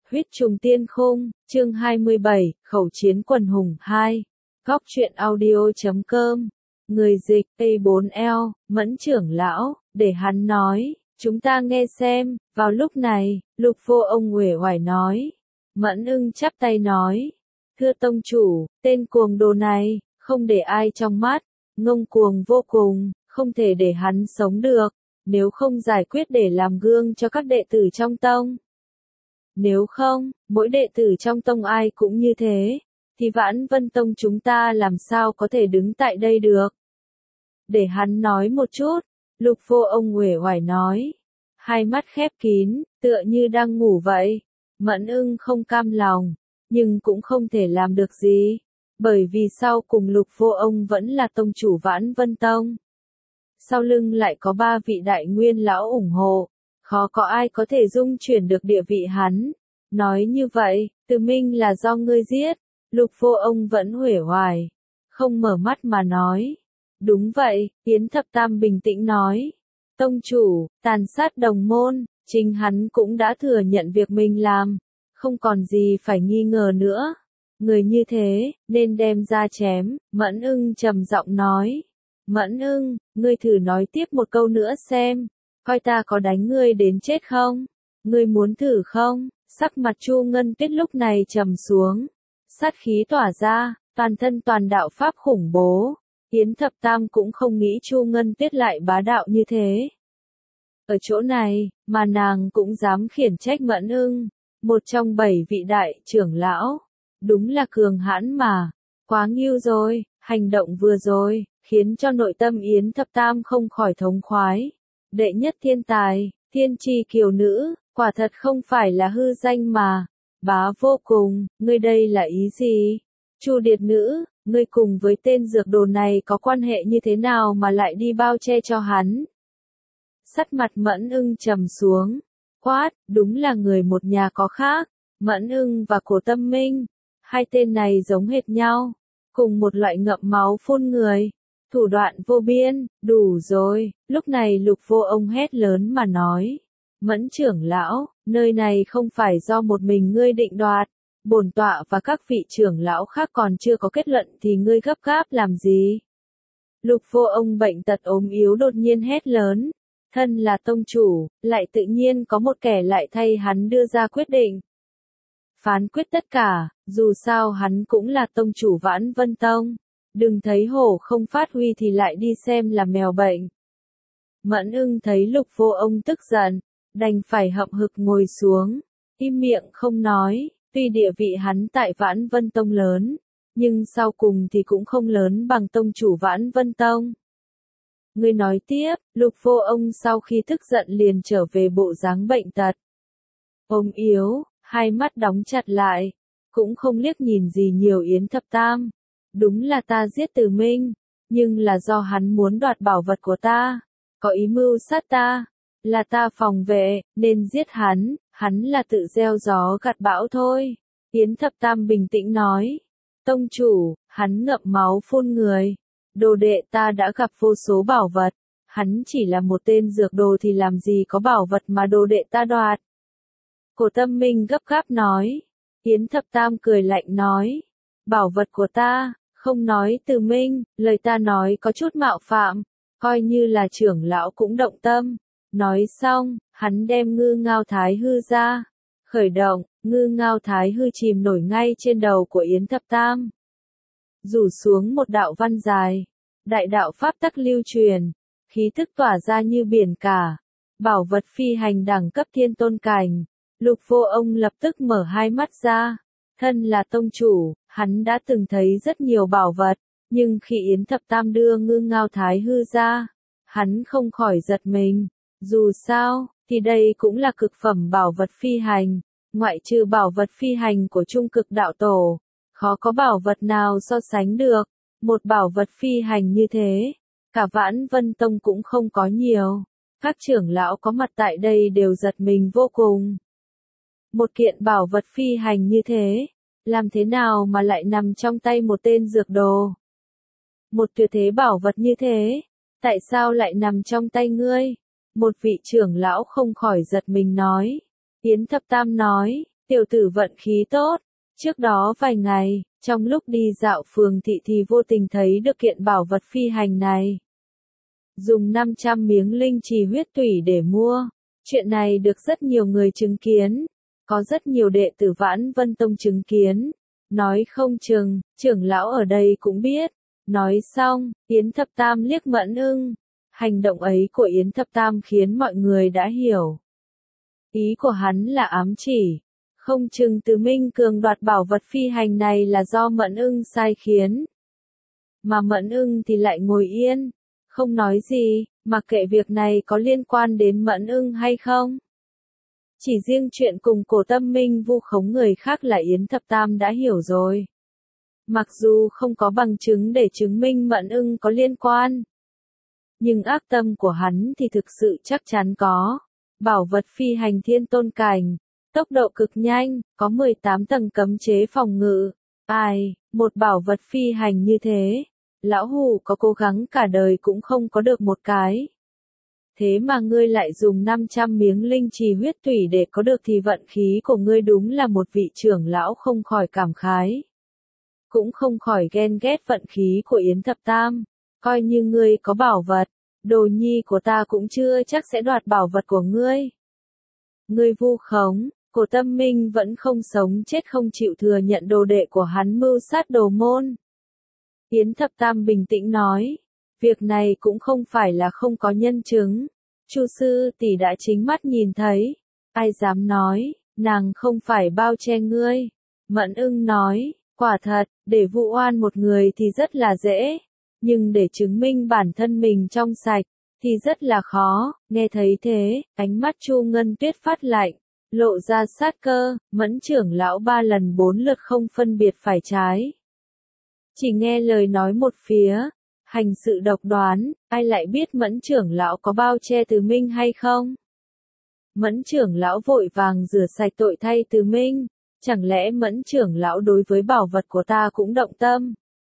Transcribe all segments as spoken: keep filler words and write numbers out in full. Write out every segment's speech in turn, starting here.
Huyết trùng tiên khung, chương hai mươi bảy, khẩu chiến quần hùng hai. Góc truyện audio chấm com. Người dịch A bốn L, Mẫn trưởng lão, để hắn nói, chúng ta nghe xem. Vào lúc này, Lục Vô Ông uể oải nói. Mẫn ưng chắp tay nói. Thưa tông chủ, tên cuồng đồ này, không để ai trong mắt, ngông cuồng vô cùng, không thể để hắn sống được, nếu không giải quyết để làm gương cho các đệ tử trong tông. Nếu không, mỗi đệ tử trong tông ai cũng như thế, thì Vãn Vân Tông chúng ta làm sao có thể đứng tại đây được. Để hắn nói một chút, Lục Vô Ông uể oải nói. Hai mắt khép kín, tựa như đang ngủ vậy. Mẫn ưng không cam lòng, nhưng cũng không thể làm được gì, bởi vì sau cùng Lục Vô Ông vẫn là tông chủ Vãn Vân Tông. Sau lưng lại có ba vị đại nguyên lão ủng hộ, khó có ai có thể dung chuyển được địa vị hắn. Nói như vậy, Từ Minh là do ngươi giết. Lục Vô Ông vẫn uể oải, không mở mắt mà nói. Đúng vậy, Yến Thập Tam bình tĩnh nói. Tông chủ, tàn sát đồng môn, chính hắn cũng đã thừa nhận việc mình làm, không còn gì phải nghi ngờ nữa. Người như thế, nên đem ra chém. Mẫn ưng trầm giọng nói. Mẫn ưng, ngươi thử nói tiếp một câu nữa xem, coi ta có đánh ngươi đến chết không? Ngươi muốn thử không? Sắc mặt Chu Ngân Tuyết lúc này trầm xuống, sát khí tỏa ra, toàn thân toàn đạo pháp khủng bố. Yến Thập Tam cũng không nghĩ Chu Ngân Tuyết lại bá đạo như thế. Ở chỗ này, mà nàng cũng dám khiển trách Mẫn ưng, một trong bảy vị đại trưởng lão. Đúng là cường hãn mà, quá nghiêu rồi, hành động vừa rồi, khiến cho nội tâm Yến Thập Tam không khỏi thống khoái. Đệ nhất thiên tài, thiên tri kiều nữ, quả thật không phải là hư danh mà. Bá vô cùng, ngươi đây là ý gì? Chu Điệt nữ, ngươi cùng với tên dược đồ này có quan hệ như thế nào mà lại đi bao che cho hắn? Sắt mặt Mẫn ưng trầm xuống, quát, đúng là người một nhà có khác. Mẫn ưng và Cổ Tâm Minh, hai tên này giống hệt nhau, cùng một loại ngậm máu phun người, thủ đoạn vô biên. Đủ rồi. Lúc này Lục Vô Ông hét lớn mà nói. Mẫn trưởng lão, nơi này không phải do một mình ngươi định đoạt, bổn tọa và các vị trưởng lão khác còn chưa có kết luận thì ngươi gấp gáp làm gì? Lục Vô Ông bệnh tật ốm yếu đột nhiên hét lớn. Thân là tông chủ, lại tự nhiên có một kẻ lại thay hắn đưa ra quyết định. Phán quyết tất cả, dù sao hắn cũng là tông chủ Vãn Vân Tông. Đừng thấy hổ không phát huy thì lại đi xem là mèo bệnh. Mẫn ưng thấy Lục Vô Ông tức giận, đành phải hậm hực ngồi xuống, im miệng không nói. Tuy địa vị hắn tại Vãn Vân Tông lớn, nhưng sau cùng thì cũng không lớn bằng tông chủ Vãn Vân Tông. Ngươi nói tiếp. Lục Vô Ông sau khi tức giận liền trở về bộ dáng bệnh tật. Ốm yếu, hai mắt đóng chặt lại, cũng không liếc nhìn gì nhiều Yến Thập Tam. Đúng là ta giết Từ Minh, nhưng là do hắn muốn đoạt bảo vật của ta, có ý mưu sát ta, là ta phòng vệ, nên giết hắn, hắn là tự gieo gió gặt bão thôi. Yến Thập Tam bình tĩnh nói. Tông chủ, hắn ngậm máu phun người. Đồ đệ ta đã gặp vô số bảo vật, hắn chỉ là một tên dược đồ thì làm gì có bảo vật mà đồ đệ ta đoạt. Cổ Tâm Minh gấp gáp nói. Yến Thập Tam cười lạnh nói. Bảo vật của ta, không nói Từ Minh, lời ta nói có chút mạo phạm, coi như là trưởng lão cũng động tâm. Nói xong, hắn đem ngư ngao thái hư ra. Khởi động, ngư ngao thái hư chìm nổi ngay trên đầu của Yến Thập Tam. Rủ xuống một đạo văn dài. Đại đạo pháp tắc lưu truyền, khí thức tỏa ra như biển cả. Bảo vật phi hành đẳng cấp thiên tôn cảnh. Lục Vô Ông lập tức mở hai mắt ra. Thân là tông chủ, hắn đã từng thấy rất nhiều bảo vật, nhưng khi Yến Thập Tam đưa ngư ngao thái hư ra, hắn không khỏi giật mình. Dù sao, thì đây cũng là cực phẩm bảo vật phi hành, ngoại trừ bảo vật phi hành của Trung Cực Đạo Tổ, khó có bảo vật nào so sánh được. Một bảo vật phi hành như thế, cả Vãn Vân Tông cũng không có nhiều. Các trưởng lão có mặt tại đây đều giật mình vô cùng. Một kiện bảo vật phi hành như thế, làm thế nào mà lại nằm trong tay một tên dược đồ? Một tuyệt thế bảo vật như thế, tại sao lại nằm trong tay ngươi? Một vị trưởng lão không khỏi giật mình nói. Yến Thập Tam nói, tiểu tử vận khí tốt. Trước đó vài ngày, trong lúc đi dạo phường thị thì vô tình thấy được kiện bảo vật phi hành này. Dùng năm trăm miếng linh trì huyết tủy để mua. Chuyện này được rất nhiều người chứng kiến. Có rất nhiều đệ tử Vãn Vân Tông chứng kiến. Nói không chừng, trưởng lão ở đây cũng biết. Nói xong, Yến Thập Tam liếc Mẫn Ưng. Hành động ấy của Yến Thập Tam khiến mọi người đã hiểu. Ý của hắn là ám chỉ. Không chừng Từ Minh Cường đoạt bảo vật phi hành này là do Mẫn Ưng sai khiến. Mà Mẫn Ưng thì lại ngồi yên. Không nói gì, mặc kệ việc này có liên quan đến Mẫn Ưng hay không. Chỉ riêng chuyện cùng Cổ Tâm Minh vu khống người khác là Yến Thập Tam đã hiểu rồi. Mặc dù không có bằng chứng để chứng minh Mẫn Ưng có liên quan. Nhưng ác tâm của hắn thì thực sự chắc chắn có. Bảo vật phi hành thiên tôn cảnh. Tốc độ cực nhanh, có mười tám tầng cấm chế phòng ngự. Ai, một bảo vật phi hành như thế. Lão Hủ có cố gắng cả đời cũng không có được một cái. Thế mà ngươi lại dùng năm trăm miếng linh trì huyết tủy để có được thì vận khí của ngươi đúng là một vị trưởng lão không khỏi cảm khái. Cũng không khỏi ghen ghét vận khí của Yến Thập Tam. Coi như ngươi có bảo vật, đồ nhi của ta cũng chưa chắc sẽ đoạt bảo vật của ngươi. Ngươi vu khống, Cổ Tâm Minh vẫn không sống chết không chịu thừa nhận đồ đệ của hắn mưu sát Đồ Môn. Yến Thập Tam bình tĩnh nói, việc này cũng không phải là không có nhân chứng. Chu sư tỷ đã chính mắt nhìn thấy, ai dám nói, nàng không phải bao che ngươi. Mẫn Ưng nói, quả thật, để vu oan một người thì rất là dễ, nhưng để chứng minh bản thân mình trong sạch, thì rất là khó. Nghe thấy thế, ánh mắt Chu Ngân Tuyết phát lạnh, lộ ra sát cơ. Mẫn trưởng lão ba lần bốn lượt không phân biệt phải trái. Chỉ nghe lời nói một phía, hành sự độc đoán, ai lại biết Mẫn trưởng lão có bao che Từ Minh hay không? Mẫn trưởng lão vội vàng rửa sạch tội thay Từ Minh, chẳng lẽ Mẫn trưởng lão đối với bảo vật của ta cũng động tâm?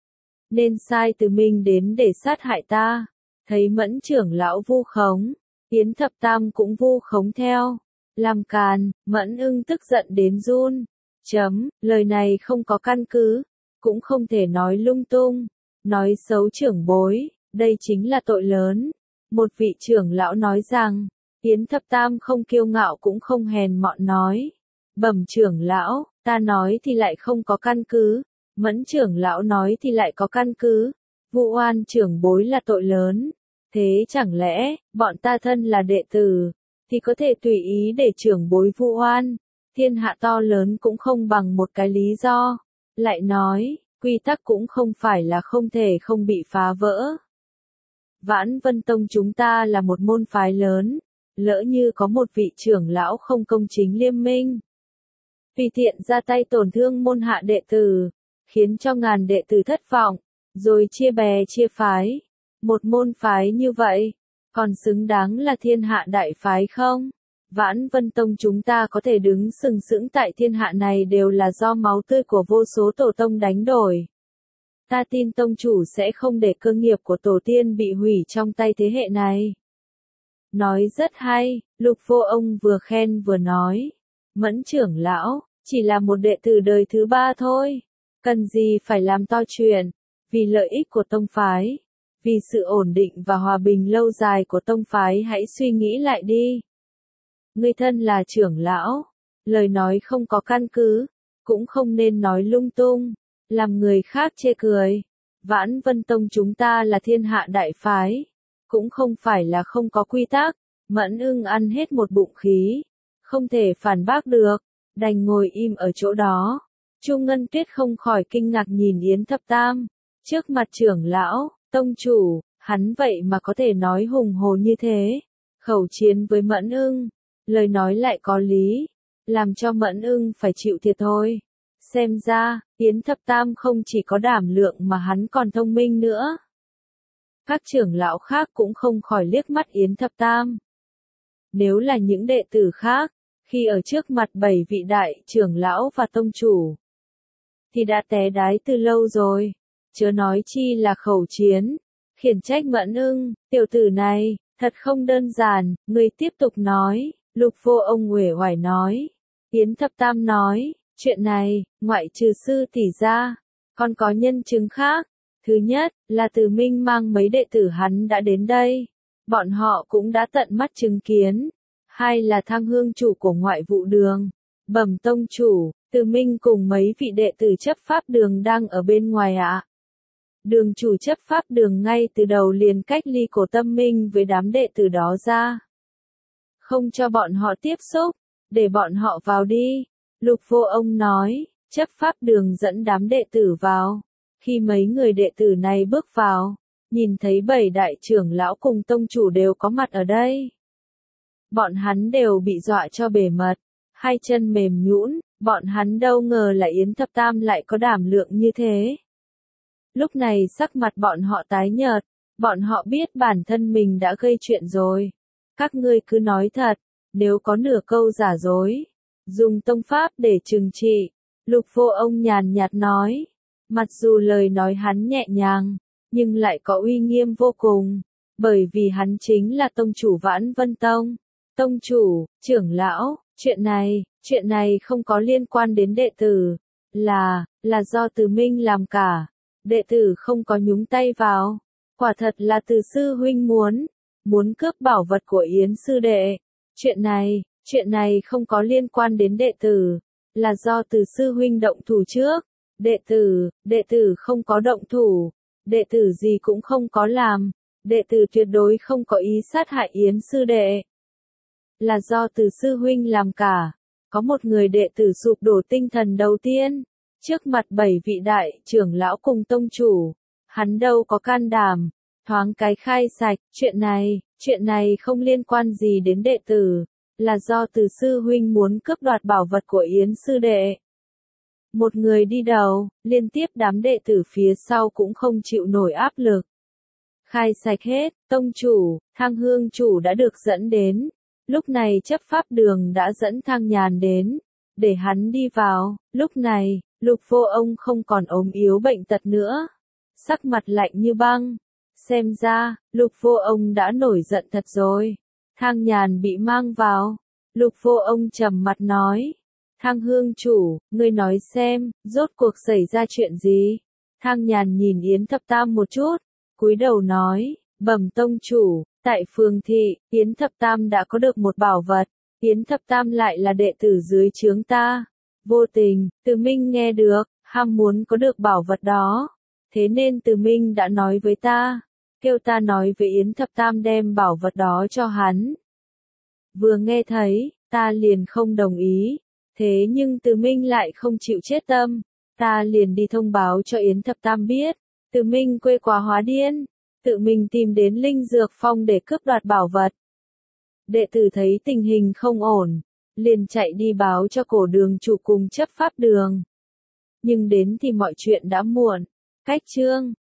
Nên sai Từ Minh đến để sát hại ta. Thấy Mẫn trưởng lão vu khống, Yến Thập Tam cũng vu khống theo. Làm càn, Mẫn Ưng tức giận đến run. Chấm, lời này không có căn cứ, cũng không thể nói lung tung. Nói xấu trưởng bối, đây chính là tội lớn. Một vị trưởng lão nói rằng, Yến Thập Tam không kiêu ngạo cũng không hèn mọn nói. Bẩm trưởng lão, ta nói thì lại không có căn cứ. Mẫn trưởng lão nói thì lại có căn cứ. Vu oan trưởng bối là tội lớn. Thế chẳng lẽ, bọn ta thân là đệ tử, thì có thể tùy ý để trưởng bối vu oan. Thiên hạ to lớn cũng không bằng một cái lý do. Lại nói, quy tắc cũng không phải là không thể không bị phá vỡ. Vãn Vân Tông chúng ta là một môn phái lớn, lỡ như có một vị trưởng lão không công chính liêm minh, tùy tiện ra tay tổn thương môn hạ đệ tử, khiến cho ngàn đệ tử thất vọng, rồi chia bè chia phái. Một môn phái như vậy, còn xứng đáng là thiên hạ đại phái không? Vãn Vân Tông chúng ta có thể đứng sừng sững tại thiên hạ này đều là do máu tươi của vô số tổ tông đánh đổi. Ta tin tông chủ sẽ không để cơ nghiệp của tổ tiên bị hủy trong tay thế hệ này. Nói rất hay, Lục Vô Ông vừa khen vừa nói. Mẫn trưởng lão, chỉ là một đệ tử đời thứ ba thôi. Cần gì phải làm to chuyện, vì lợi ích của tông phái. Vì sự ổn định và hòa bình lâu dài của tông phái hãy suy nghĩ lại đi. Ngươi thân là trưởng lão, lời nói không có căn cứ, cũng không nên nói lung tung, làm người khác chê cười. Vãn Vân Tông chúng ta là thiên hạ đại phái, cũng không phải là không có quy tắc. Mẫn Ưng ăn hết một bụng khí, không thể phản bác được, đành ngồi im ở chỗ đó. Chu Ngân Tuyết không khỏi kinh ngạc nhìn Yến Thập Tam, trước mặt trưởng lão, tông chủ, hắn vậy mà có thể nói hùng hồ như thế, khẩu chiến với Mẫn Ưng, lời nói lại có lý, làm cho Mẫn Ưng phải chịu thiệt thôi. Xem ra, Yến Thập Tam không chỉ có đảm lượng mà hắn còn thông minh nữa. Các trưởng lão khác cũng không khỏi liếc mắt Yến Thập Tam. Nếu là những đệ tử khác, khi ở trước mặt bảy vị đại trưởng lão và tông chủ, thì đã té đái từ lâu rồi, chớ nói chi là khẩu chiến. Khiển trách Mẫn Ưng, tiểu tử này, thật không đơn giản. Người tiếp tục nói. Lục Vô Ông uể oải nói. Yến Thập Tam nói, chuyện này, ngoại trừ sư tỷ ra, còn có nhân chứng khác. Thứ nhất, là Từ Minh mang mấy đệ tử hắn đã đến đây. Bọn họ cũng đã tận mắt chứng kiến. Hai là Thang Hương chủ của ngoại vụ đường. Bẩm tông chủ, Từ Minh cùng mấy vị đệ tử chấp pháp đường đang ở bên ngoài ạ. Đường chủ chấp pháp đường ngay từ đầu liền cách ly Cổ Tâm Minh với đám đệ tử đó ra. Không cho bọn họ tiếp xúc, để bọn họ vào đi. Lục Vô Ông nói, chấp pháp đường dẫn đám đệ tử vào. Khi mấy người đệ tử này bước vào, nhìn thấy bảy đại trưởng lão cùng tông chủ đều có mặt ở đây. Bọn hắn đều bị dọa cho bề mật, hai chân mềm nhũn, bọn hắn đâu ngờ là Yến Thập Tam lại có đảm lượng như thế. Lúc này sắc mặt bọn họ tái nhợt, bọn họ biết bản thân mình đã gây chuyện rồi. Các ngươi cứ nói thật, nếu có nửa câu giả dối, dùng tông pháp để trừng trị. Lục Vô Ông nhàn nhạt nói, mặc dù lời nói hắn nhẹ nhàng, nhưng lại có uy nghiêm vô cùng, bởi vì hắn chính là tông chủ Vãn Vân Tông. Tông chủ, trưởng lão, chuyện này, chuyện này không có liên quan đến đệ tử, là, là do Từ Minh làm cả, đệ tử không có nhúng tay vào, quả thật là Từ sư huynh muốn, muốn cướp bảo vật của Yến sư đệ, chuyện này, chuyện này không có liên quan đến đệ tử, là do Từ sư huynh động thủ trước, đệ tử, đệ tử không có động thủ, đệ tử gì cũng không có làm, đệ tử tuyệt đối không có ý sát hại Yến sư đệ. Là do Từ sư huynh làm cả. Có một người đệ tử sụp đổ tinh thần đầu tiên, trước mặt bảy vị đại trưởng lão cùng tông chủ, hắn đâu có can đảm, thoáng cái khai sạch, chuyện này, chuyện này không liên quan gì đến đệ tử, là do Từ sư huynh muốn cướp đoạt bảo vật của Yến sư đệ. Một người đi đầu, liên tiếp đám đệ tử phía sau cũng không chịu nổi áp lực. Khai sạch hết, tông chủ, Thang Hương chủ đã được dẫn đến. Lúc này chấp pháp đường đã dẫn Thang Nhàn đến, để hắn đi vào. Lúc này, Lục Vô Ông không còn ốm yếu bệnh tật nữa, sắc mặt lạnh như băng. Xem ra, Lục Vô Ông đã nổi giận thật rồi. Thang Nhàn bị mang vào. Lục Vô Ông trầm mặt nói, Thang Hương chủ, ngươi nói xem, rốt cuộc xảy ra chuyện gì? Thang Nhàn nhìn Yến Thập Tam một chút, cúi đầu nói, bẩm tông chủ, tại phường thị, Yến Thập Tam đã có được một bảo vật, Yến Thập Tam lại là đệ tử dưới trướng ta. Vô tình, Từ Minh nghe được, ham muốn có được bảo vật đó. Thế nên Từ Minh đã nói với ta, kêu ta nói với Yến Thập Tam đem bảo vật đó cho hắn. Vừa nghe thấy, ta liền không đồng ý. Thế nhưng Từ Minh lại không chịu chết tâm, ta liền đi thông báo cho Yến Thập Tam biết. Từ Minh quê quá hóa điên, tự mình tìm đến Linh Dược Phong để cướp đoạt bảo vật. Đệ tử thấy tình hình không ổn, liền chạy đi báo cho Cổ đường chủ cùng chấp pháp đường. Nhưng đến thì mọi chuyện đã muộn. Cách chương